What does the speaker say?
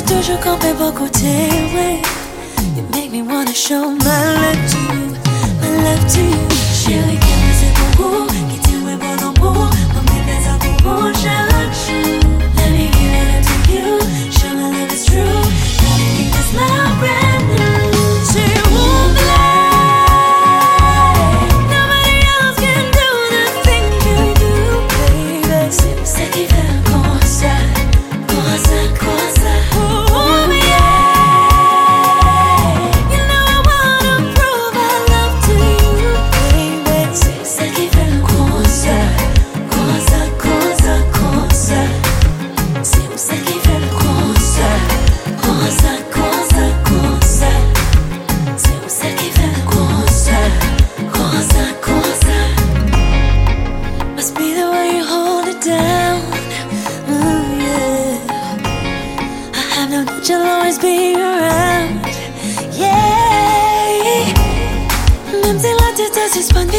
toujours quand t'es beau côté, ouais. You make me wanna show my love to you, my love to you. Chérie, quel est ce beau qui te met bon en beau, on met des amours beaux, je let me give it up to you, show my love is true, let me make this love brand new. C'est oublié, nobody else can do the things you do, baby. C'est ça qui fait comme ça, comme ça, comme ça. You'll always be around, yeah. Même si la tête suspendue